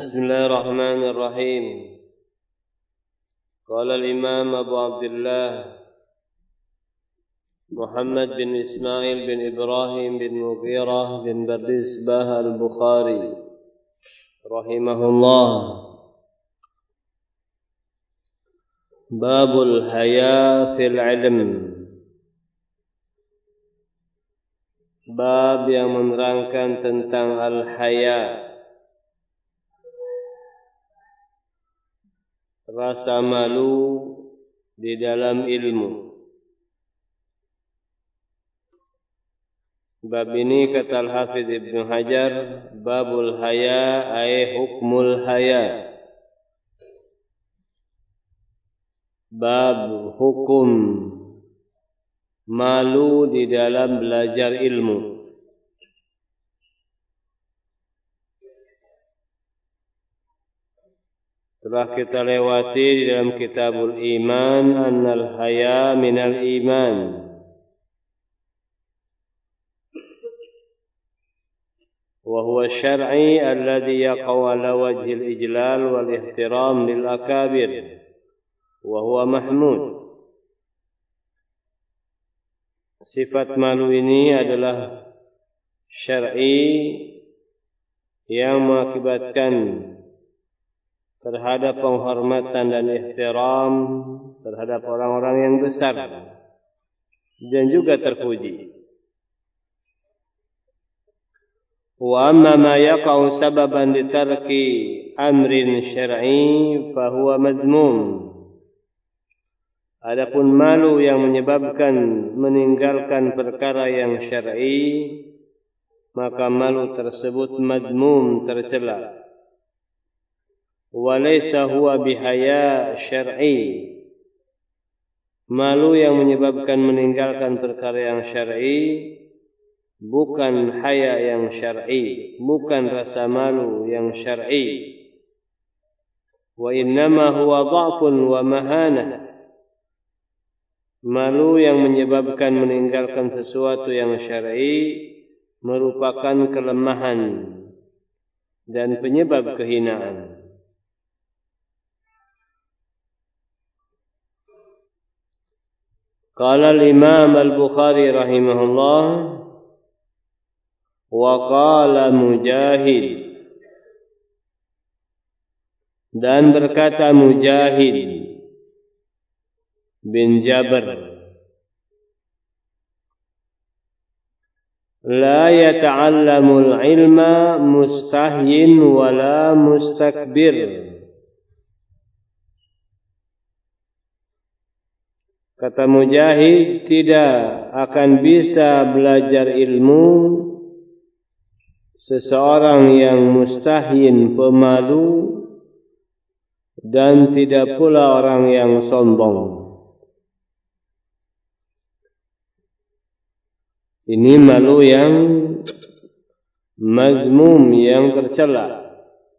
بسم الله الرحمن الرحيم. قال الإمام أبو عبد الله محمد بن إسماعيل بن إبراهيم بن مغيرة بن بردسبة البخاري رحمه الله: باب الحياء في العلم. Bab yang menerangkan tentang al-haya, rasa malu di dalam ilmu. Bab ini kata Al-Hafidh Ibn Hajar, babul haya ay hukmul haya. Bab hukum malu di dalam belajar ilmu. Telah kita lewati di dalam kitabul iman, annal haya minal iman. Wa huwa syar'i alladhi yaqa'u ala wajhil ijlal wal ihtiram lil akabir. Wa huwa mahmud. Sifat malu ini adalah syar'i yang mengakibatkan terhadap penghormatan dan ihtiram terhadap orang-orang yang besar dan juga terpuji. Wa amma ma yaqa'u sababan li tarki amrin syar'i fa huwa madmum. Adapun malu yang menyebabkan meninggalkan perkara yang syar'i, maka malu tersebut madmum, tercela. Wa laysa huwa bihaya syar'i. Malu yang menyebabkan meninggalkan perkara yang syar'i bukan haya yang syar'i, bukan rasa malu yang syar'i. Wa innama huwa dha'fun wa mahanah. Malu yang menyebabkan meninggalkan sesuatu yang syar'i merupakan kelemahan dan penyebab kehinaan. Qala al-Imam al-Bukhari rahimahullah, wa qala Mujahid, dan berkata Mujahid bin Jabr, la yata'allamul ilma mustahyin wala mustakbir. Kata Mujahid, tidak akan bisa belajar ilmu seseorang yang mustahyin, pemalu, dan tidak pula orang yang sombong. Ini malu yang mazmum, yang tercela,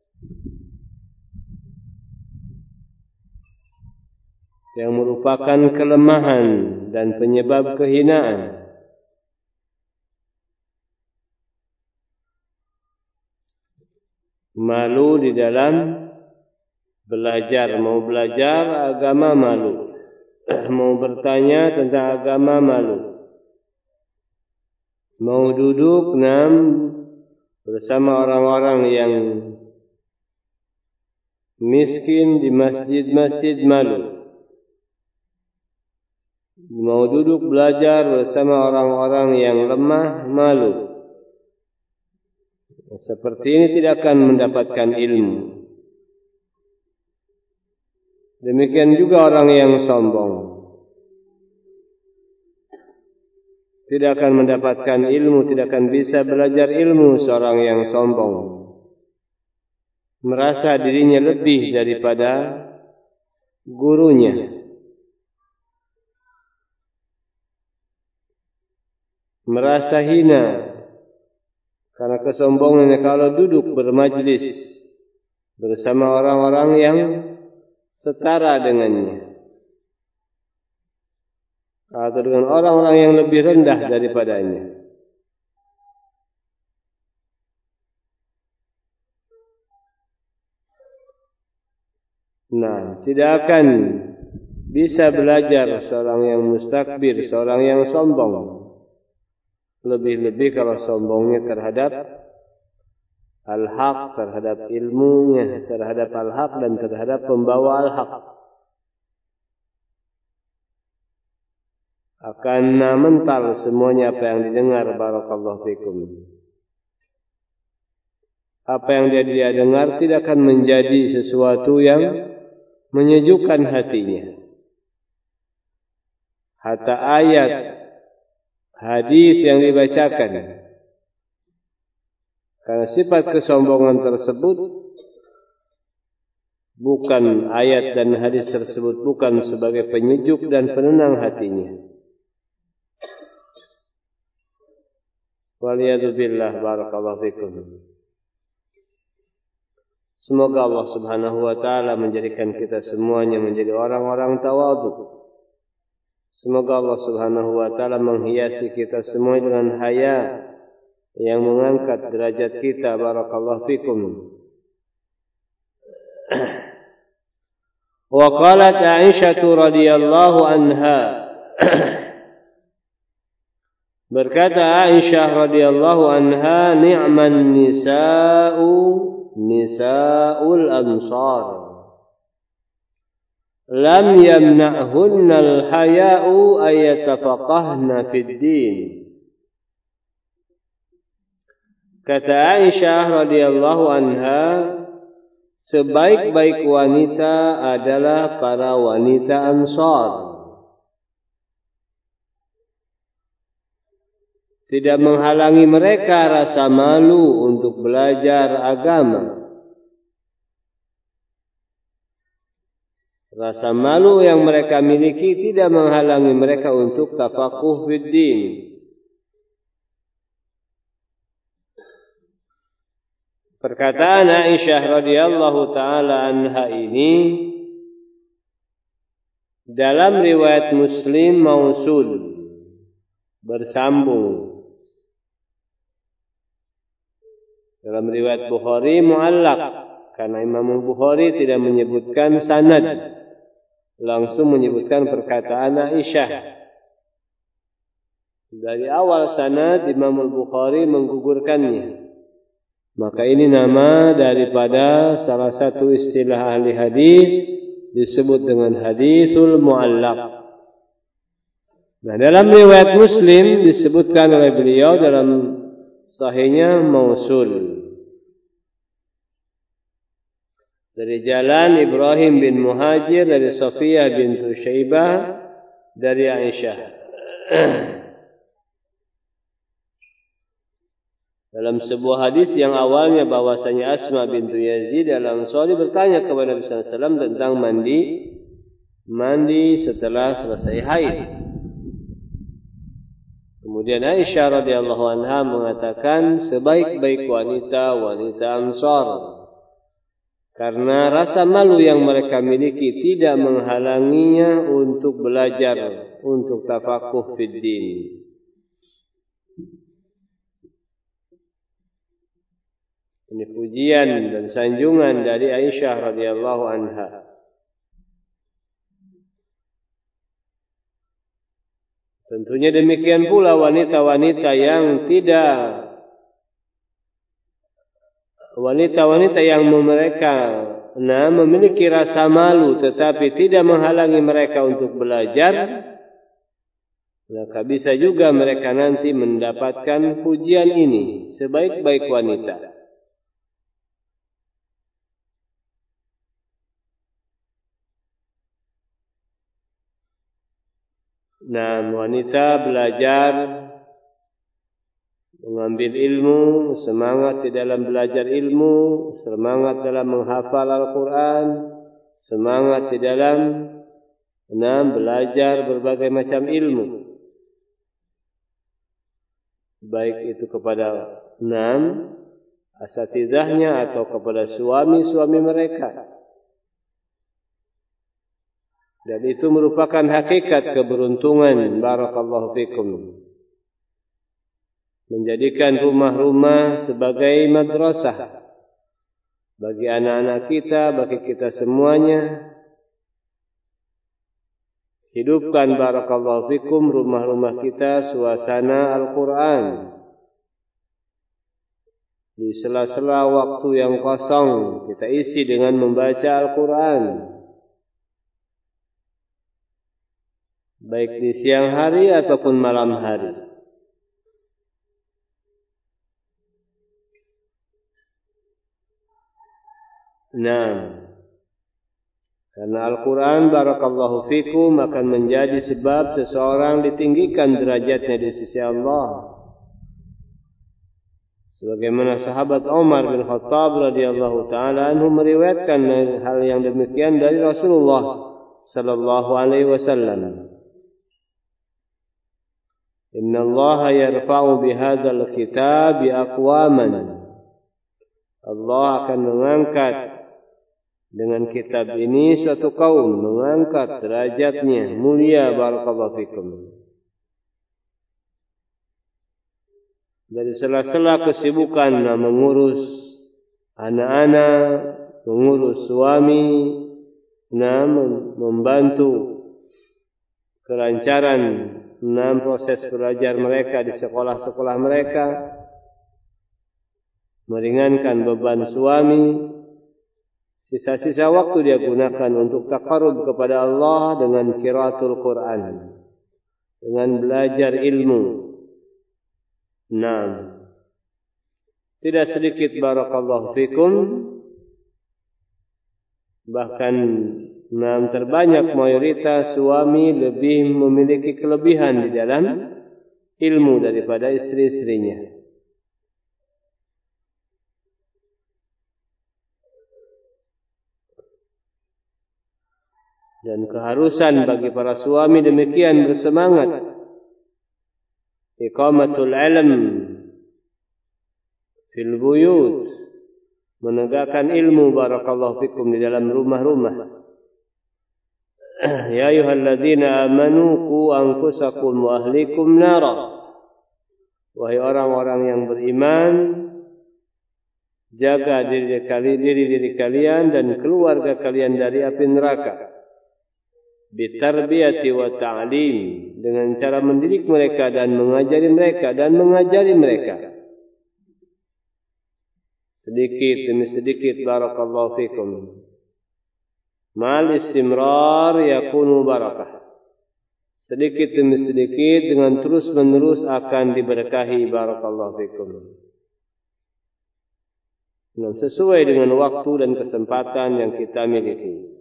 yang merupakan kelemahan dan penyebab kehinaan. Malu di dalam belajar, mau belajar agama malu, mau bertanya tentang agama malu, mau duduk bersama orang-orang yang miskin di masjid-masjid malu, mau duduk belajar bersama orang-orang yang lemah malu. Seperti ini tidak akan mendapatkan ilmu. Demikian juga orang yang sombong tidak akan mendapatkan ilmu, tidak akan bisa belajar ilmu. Seorang yang sombong merasa dirinya lebih daripada gurunya, merasa hina karena kesombongannya kalau duduk bermajlis bersama orang-orang yang setara dengannya, atau dengan orang-orang yang lebih rendah daripadanya. Nah, tidak akan bisa belajar seorang yang mustakbir, seorang yang sombong. Lebih-lebih kalau sombongnya terhadap al-haq, terhadap ilmunya, terhadap al-haq dan terhadap pembawa al-haq. Akan mental semuanya apa yang didengar. Barakallahu fikum. Apa yang dia dengar tidak akan menjadi sesuatu yang menyejukkan hatinya. Hatta ayat, hadis yang dibacakan, karena sifat kesombongan tersebut bukan ayat dan hadis tersebut bukan sebagai penyejuk dan penenang hatinya. Waliyadzubillah. Barakallahu fikum. Semoga Allah subhanahu wa ta'ala menjadikan kita semuanya menjadi orang-orang tawadhu. Semoga Allah subhanahu wa ta'ala menghiasi kita semua dengan haya yang mengangkat derajat kita. Barakallahu fikum. Wa qalat Aisyah radhiyallahu anha. Berkata Aisyah radhiyallahu anha, ni'man nisa'ul ansar. Lam yamna'hunna al-haya'u ayatafaqahna fid din. Kata Aisyah radhiyallahu anha, sebaik-baik wanita adalah para wanita Ansar. Tidak menghalangi mereka rasa malu untuk belajar agama. Rasa malu yang mereka miliki tidak menghalangi mereka untuk tafaqquh fid din. Perkataan Aisyah radhiyallahu taala anha ini dalam riwayat Muslim mausul, bersambung. Dalam riwayat Bukhari muallaq, karena Imam Bukhari tidak menyebutkan sanad, langsung menyebutkan perkataan Aisyah. Dari awal sanad Imam Bukhari menggugurkannya. Maka ini nama daripada salah satu istilah ahli hadis disebut dengan hadisul muallaq. Nah, dalam riwayat Muslim disebutkan oleh beliau dalam sahihnya mausul. Dari jalan Ibrahim bin Muhajir, dari Safiyah bintu Syaibah, dari Aisyah. Dalam sebuah hadis yang awalnya bahwasanya Asma bintu Yazid al-Ansari bertanya kepada Nabi sallallahu alaihi wasallam tentang mandi setelah selesai haid. Kemudian Aisyah radhiyallahu anha mengatakan sebaik-baik wanita Ansar, karena rasa malu yang mereka miliki tidak menghalanginya untuk belajar, untuk tafaqquh fid din. Ini pujian dan sanjungan dari Aisyah radhiyallahu anha. Tentunya demikian pula wanita-wanita yang mereka memiliki rasa malu tetapi tidak menghalangi mereka untuk belajar, maka bisa juga mereka nanti mendapatkan pujian ini, sebaik-baik wanita. Nah, wanita belajar, mengambil ilmu, semangat di dalam belajar ilmu, semangat dalam menghafal Al-Quran, semangat di dalam belajar berbagai macam ilmu. Baik itu kepada asatidahnya atau kepada suami-suami mereka. Dan itu merupakan hakikat keberuntungan. Barakallahu fikum. Menjadikan rumah-rumah sebagai madrasah. bagi anak-anak kita, bagi kita semuanya. Hidupkan barakallahu fikum rumah-rumah kita suasana Al-Quran. Di sela-sela waktu yang kosong kita isi dengan membaca Al-Quran. Baik di siang hari ataupun malam hari. Nah, karena Al-Quran barakallahu fikum akan menjadi sebab seseorang ditinggikan derajatnya di sisi Allah. Sebagaimana sahabat Umar bin Khattab radhiyallahu taala anhu meriwayatkan hal yang demikian dari Rasulullah sallallahu alaihi wasallam. Inna Allah yarfa'u bihadzal kitab aqwaman. Allah akan mengangkat dengan kitab ini suatu kaum, mengangkat derajatnya mulia barakallahu fikum. Dari sela-sela kesibukan mengurus anak-anak, mengurus suami, membantu kelancaran proses belajar mereka di sekolah-sekolah mereka, meringankan beban suami. Sisa-sisa waktu dia gunakan untuk taqarrub kepada Allah dengan qiraatul Quran, dengan belajar ilmu. Nah, tidak sedikit barakallahu fikum, bahkan terbanyak mayoritas suami lebih memiliki kelebihan di dalam ilmu daripada istri-istrinya. Dan keharusan bagi para suami demikian bersemangat iqamatul ilm fil buyut, menegakkan ilmu barakallahu fikum di dalam rumah-rumah. Ya ayyuhalladzina amanu qu anfusakum wa ahlikum nara. Wahai orang-orang yang beriman, jaga diri kalian dan keluarga kalian dari api neraka. Bitarbiyati wa ta'lim, dengan cara mendidik mereka dan mengajari mereka sedikit demi sedikit barakallahu fikum. Mal istimrar yakunu barakah, sedikit demi sedikit dengan terus menerus akan diberkahi barakallahu fikum. Nah, sesuai dengan waktu dan kesempatan yang kita miliki.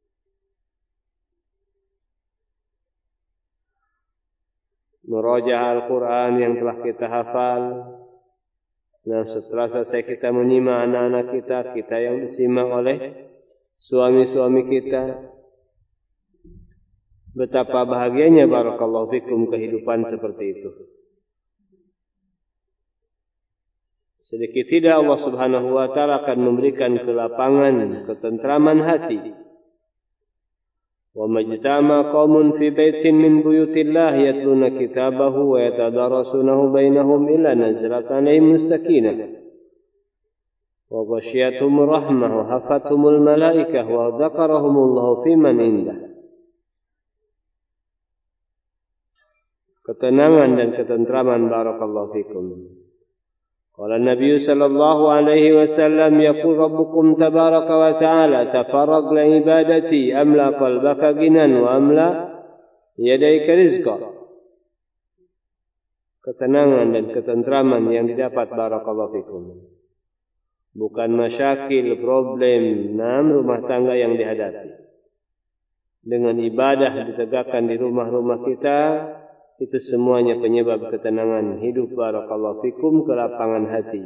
Murajaah Al-Quran yang telah kita hafal. Nah, setelah selesai kita menyimak anak-anak kita yang disimak oleh suami-suami kita. Betapa bahagianya barakallahu fikum kehidupan seperti itu. Sedikit tidak Allah subhanahu wa ta'ala akan memberikan kelapangan, ketentraman hati. وَمَجْتَمَعَ قَوْمٌ فِي بَيْتٍ مِّن بُيُوتِ اللَّهِ يَتْلُونَ كِتَابَهُ وَيَتَدَارَسُونَهُ بَيْنَهُمْ إِلَّا نَزَلَتْ عَلَيْهِمُ السَّكِينَةُ وَغَشِيَتْهُمُ الرَّحْمَةُ وَحَفَّتْهُمُ الْمَلَائِكَةُ وَذَكَرَهُمُ اللَّهُ فِي مَنْ عِندَهُ. Ketenangan dan ketentraman barakallahu fikum. Qala Nabi sallallahu alaihi wasallam, yaqul rabbukum tabaraka wa ta'ala tafarrag li ibadati amla qalbaka ginan wa amla yadayka rizqa. Ketenangan dan ketentraman yang didapat barakallahu fikum, bukan masyakil, problem, rumah tangga yang dihadapi. Dengan ibadah ditegakkan di rumah-rumah kita, itu semuanya penyebab ketenangan hidup barakallahu fikum, kelapangan hati.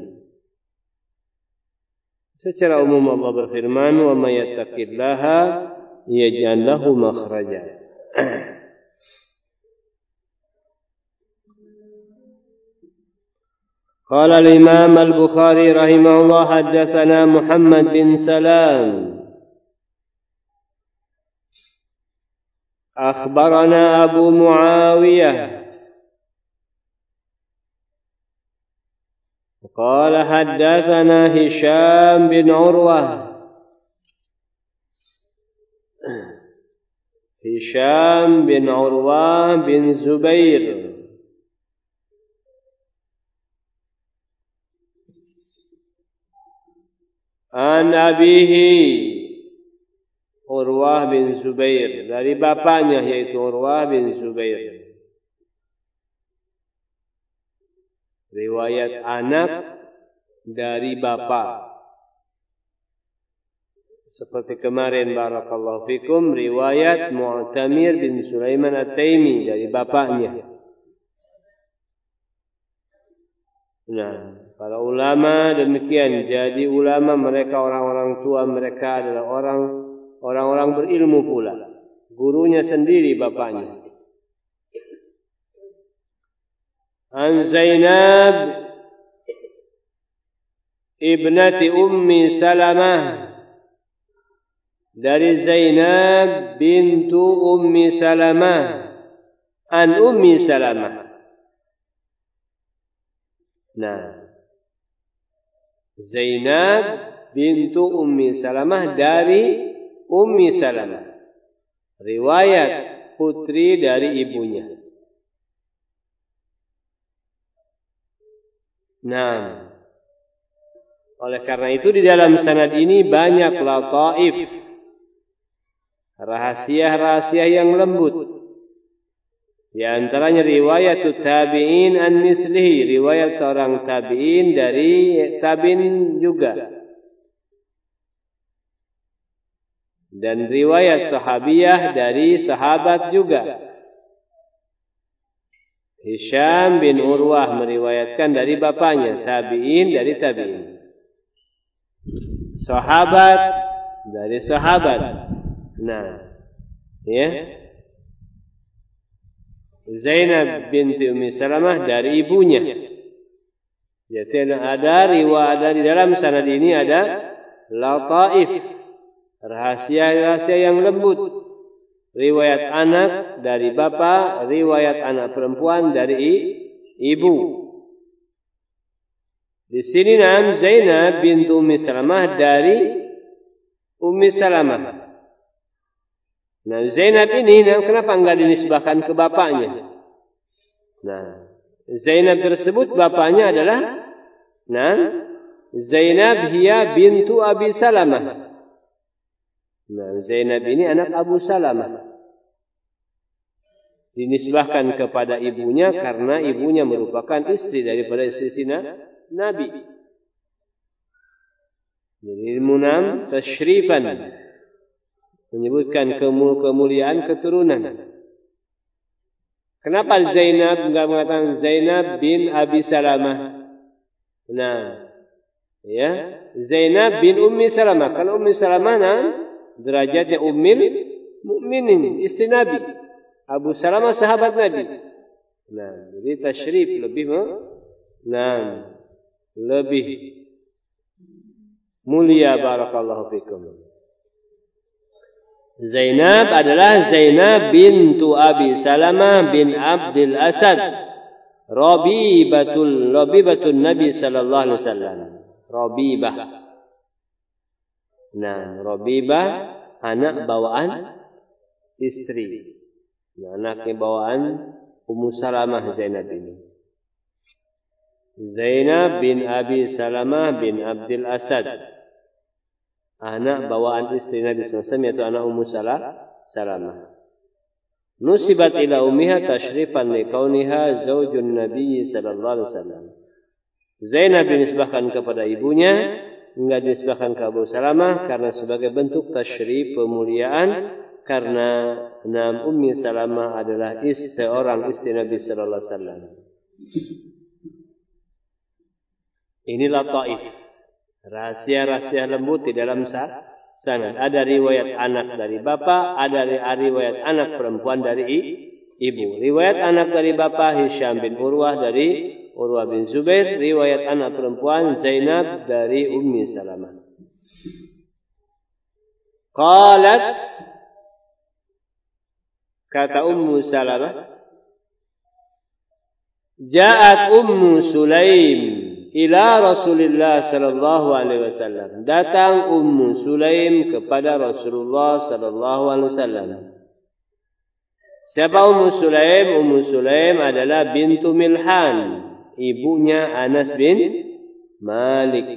Secara umum Allah berfirman, wa may yattaqillaha yaj'al lahu makhraja. Qala al-Imam al-Bukhari rahimahullah, haddatsana Muhammad bin Salam akhbarana Abu Muawiyah Qala haddatsana Hisham bin Urwah. Hisham bin Urwah bin Zubair. An abihi Urwah bin Zubair, dari bapaknya yaitu Urwah bin Zubair. Riwayat anak dari bapa. Seperti kemarin barakallahu fikum, riwayat Mu'tamir bin Sulaiman At-Taimi dari bapaknya. Nah, para ulama demikian. Jadi ulama mereka orang-orang tua mereka adalah orang-orang berilmu pula. Gurunya sendiri bapaknya. An Zainab ibnati Ummi Salamah, dari Zainab bintu Ummi Salamah, an Ummi Salamah. Nah, Zainab bintu Ummi Salamah dari Ummi Salamah, riwayat putri dari ibunya. Nah, oleh karena itu di dalam sanad ini banyak lataif, rahasia-rahasia yang lembut. Di antaranya riwayat tabi'in an mislihi, riwayat seorang tabi'in dari tabi'in juga. Dan riwayat sahabiyah dari sahabat juga. Hisham bin Urwah meriwayatkan dari bapaknya, tabi'in dari tabi'in. Sahabat dari sahabat. Nah, ya. Zainab binti Ummi Salamah dari ibunya. Jadi ada riwayat di dalam sanad ini ada lataif, rahasia-rahasia yang lembut. Riwayat anak dari bapa, riwayat anak perempuan dari ibu. Di sini nama Zainab binti Ummi Salamah dari Ummi Salamah. Nah, Zainab ini kenapa enggak dinisbahkan ke bapaknya? Nah, Zainab tersebut bapaknya adalah Zainab hiya bintu Abi Salamah. Nah, Zainab ini anak Abu Salamah. Dinisbahkan kepada ibunya karena ibunya merupakan istri daripada istri Nabi. Jadi munam tasyrifan, menyebutkan kemuliaan keturunan. Kenapa Zainab enggak mengatakan Zainab bin Abi Salamah? Nah, ya, Zainab bin Ummi Salamah. Kalau Ummi Salamah derajatnya Ummil Mukminin, istri Nabi. Abu Salamah sahabat Nabi. Nah, jadi tasyrif lebih lebih mulia, barakallahu fikum. Zainab adalah Zainab bintu Abi Salamah bin Abdul Asad, Rabibatun Nabi sallallahu alaihi wasallam. Rabibah. Nah, Rabibah anak bawaan istri. Nah, anaknya bawaan Ummu Salamah Zainab ini. Zainab bin Abi Salamah bin Abdul Asad, anak bawaan istri Nabi sallallahu alaihi wasallam, yaitu anak Ummu Salamah. Nusibat ila ummiha tashrifan li kauniha zaujun Nabi sallallahu alaihi wasallam. Zainab dinisbahkan kepada ibunya, enggak dinisbahkan ke Abu Salamah karena sebagai bentuk tasyrif pemuliaan, karena Ummi Salamah adalah seorang istri Nabi sallallahu alaihi wasallam. Inilah taif, rahasia-rahasia lembut di dalam sanad. Ada riwayat anak dari bapa, ada riwayat anak perempuan dari ibu. Riwayat anak dari bapa Hisham bin Urwah dari Urwah bin Zubair, riwayat anak perempuan Zainab dari Ummi Salamah. Qalat, kata Ummu Salamah, Ja'at Ummu Sulaim ila Rasulillah sallallahu alaihi wasallam. Datang Ummu Sulaim kepada Rasulullah sallallahu alaihi wasallam. Siapa Ummu Sulaim? Ummu Sulaim adalah bintu Milhan, ibunya Anas bin Malik.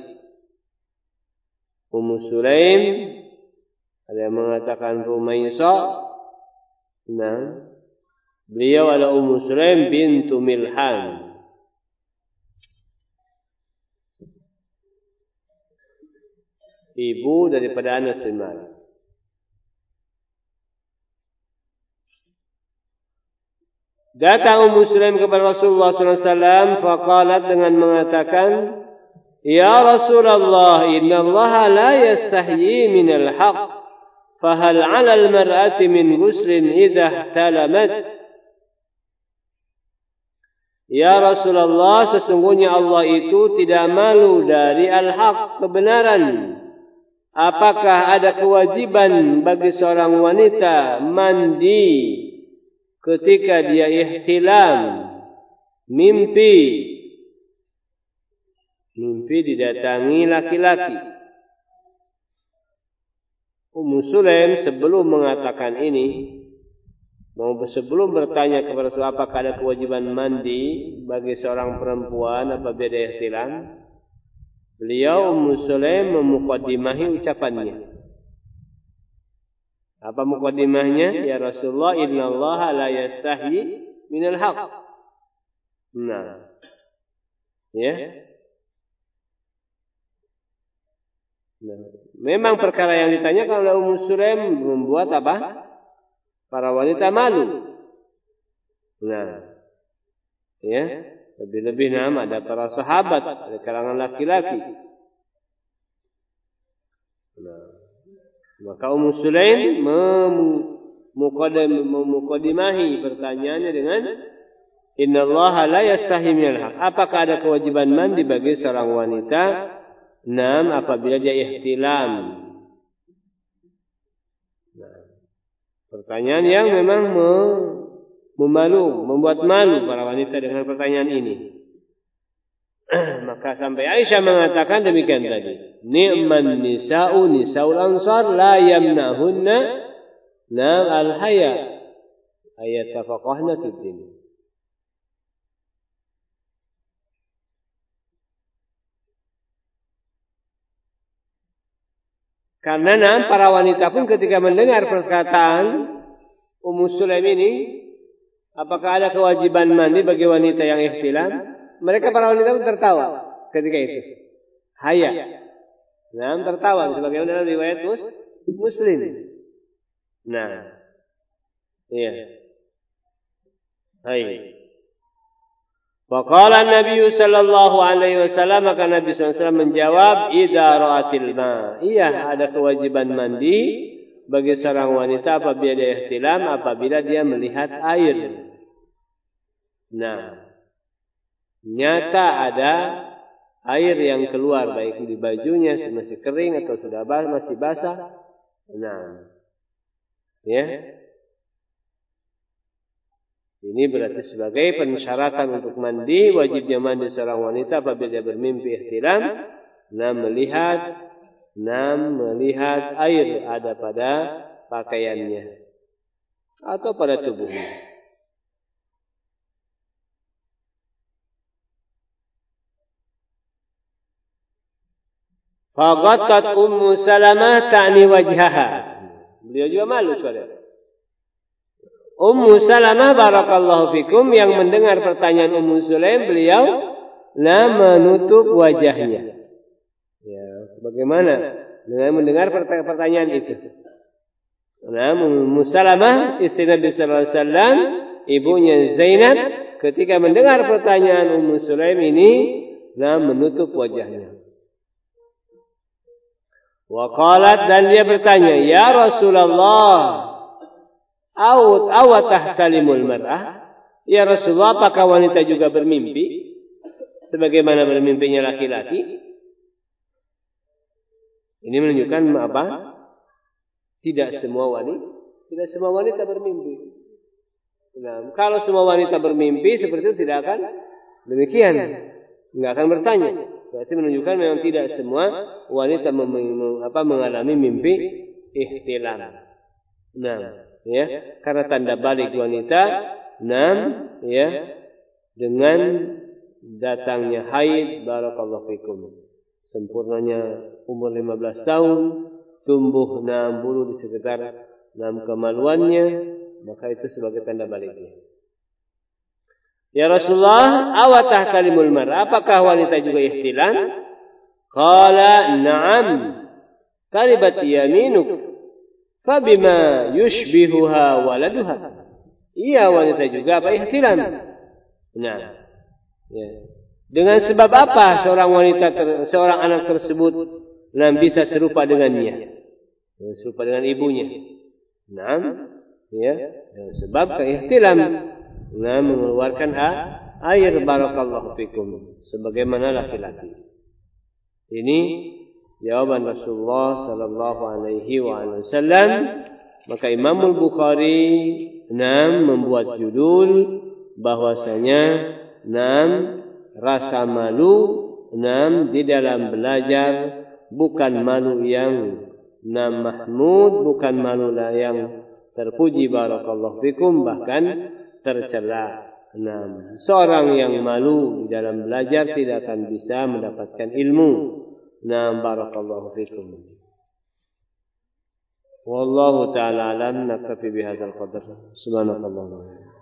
Ummu Sulaim, ada yang mengatakan Rumaisa. Nah, beliau adalah Ummu Sulaim bintu Milhan. Ibu daripada Anas bin Malik. Datang Ummu Sulaim kepada Rasulullah sallallahu alaihi wasallam, faqalat dengan mengatakan, "Ya Rasulullah, inna Allah la yastahyi min al-haq, fahal 'ala al-mar'ati min ghuslin idza ihtalamat?" Ya Rasulullah, sesungguhnya Allah itu tidak malu dari al-haq, kebenaran. Apakah ada kewajiban bagi seorang wanita mandi ketika dia ihtilam, mimpi didatangi laki-laki? Ummu Sulaim sebelum mengatakan ini, sebelum bertanya kepada Rasulullah apakah ada kewajiban mandi bagi seorang perempuan apabila dia ihtilam, beliau Ummu Sulaim memuqaddimahi ucapannya. Apa muqaddimahnya? Ya Rasulullah, innallaha la yastahyi minal haq. Nah. Ya. Nah, memang perkara yang ditanyakan oleh Ummu Sulaim membuat apa? Para wanita malu. Nah. Ya. Lebih-lebih ada para sahabat dari kalangan laki-laki. Nah, maka Ummu Sulaim memuqaddimahi pertanyaannya dengan innallaha la yastahi minal haq. Apakah ada kewajiban mandi bagi seorang wanita apabila dia ihtilam? Nah, pertanyaan yang memang membuat malu para wanita dengan pertanyaan ini. Maka sampai Aisyah mengatakan demikian tadi. Ni'man nisa'u nisa'ul ansar la yamnahunna al-haya ayatafaqahna fid din. Karena para wanita pun ketika mendengar perkataan Ummu Sulaim ini, apakah ada kewajiban mandi bagi wanita yang ihtilam? Mereka para wanita pun tertawa ketika itu. Haya. Nah, tertawa sebagaimana dalam riwayat Muslim. Nah. Iya. Hai. Faqala Nabi sallallahu alaihi wasallam, maka Nabi sallallahu alaihi wasallam menjawab, "Idza ra'atil ma." Iya, ada kewajiban mandi bagi seorang wanita apabila dia ihtilam, apabila dia melihat air. Nah, nyata ada air yang keluar, baik di bajunya masih kering atau sudah masih basah. Nah, ya, ini berarti sebagai pensyaratan untuk mandi, wajibnya mandi seorang wanita apabila dia bermimpi ihtilam, melihat air ada pada pakaiannya atau pada tubuhnya. Faghattat Ummu Salamah ta'ni wajhaha. Beliau juga malu saudara. Ummu Salamah barakallahu fikum yang mendengar pertanyaan Ummu Sulaim, beliau menutup wajahnya. Ya, bagaimana dengan mendengar pertanyaan itu? Ummu Salamah istri Nabi sallallahu alaihi wasallam, ibunya Zainab, ketika mendengar pertanyaan Ummu Sulaim ini, menutup wajahnya. Waqalat, dan dia bertanya, "Ya Rasulullah, awatahtalimul mar'ah?" Ya Rasulullah, apakah wanita juga bermimpi sebagaimana bermimpinya laki-laki? Ini menunjukkan apa? Tidak semua wanita bermimpi. Nah, kalau semua wanita bermimpi seperti itu tidak akan demikian. Enggak akan bertanya. Berarti menunjukkan memang tidak semua wanita mengalami mimpi ihtilam. Nah, ya, karena tanda balik wanita, ya, dengan datangnya haid, barakallahu fikum. Sempurnanya umur 15 tahun, tumbuh 6 bulu di sekitar 6 kemaluannya, maka itu sebagai tanda baliknya. Ya Rasulullah, awatah kalimul mar'ah, apakah wanita juga ihtilam? Qala na'am, kalibat yaminuk, fabima yushbihuha waladuha. Iya, wanita juga apa ihtilam? Nah, ya. Dengan sebab apa seorang anak tersebut bisa serupa dengannya? Serupa dengan ibunya. Nah, ya, sebab keihtilam, mengeluarkan air, barakallahu fikum, sebagaimana laki-laki. Ini jawaban Rasulullah sallallahu alaihi wasallam. Maka Imam Bukhari membuat judul bahwasanya rasa malu di dalam belajar bukan malu yang mahmud, bukan malu yang terpuji, barakallahu fikum, bahkan tercela. Seorang yang malu di dalam belajar tidak akan bisa mendapatkan ilmu. Barakallahu fikum. Wallahu ta'ala alam, naktafi bihadzal qadar. Subhanallah.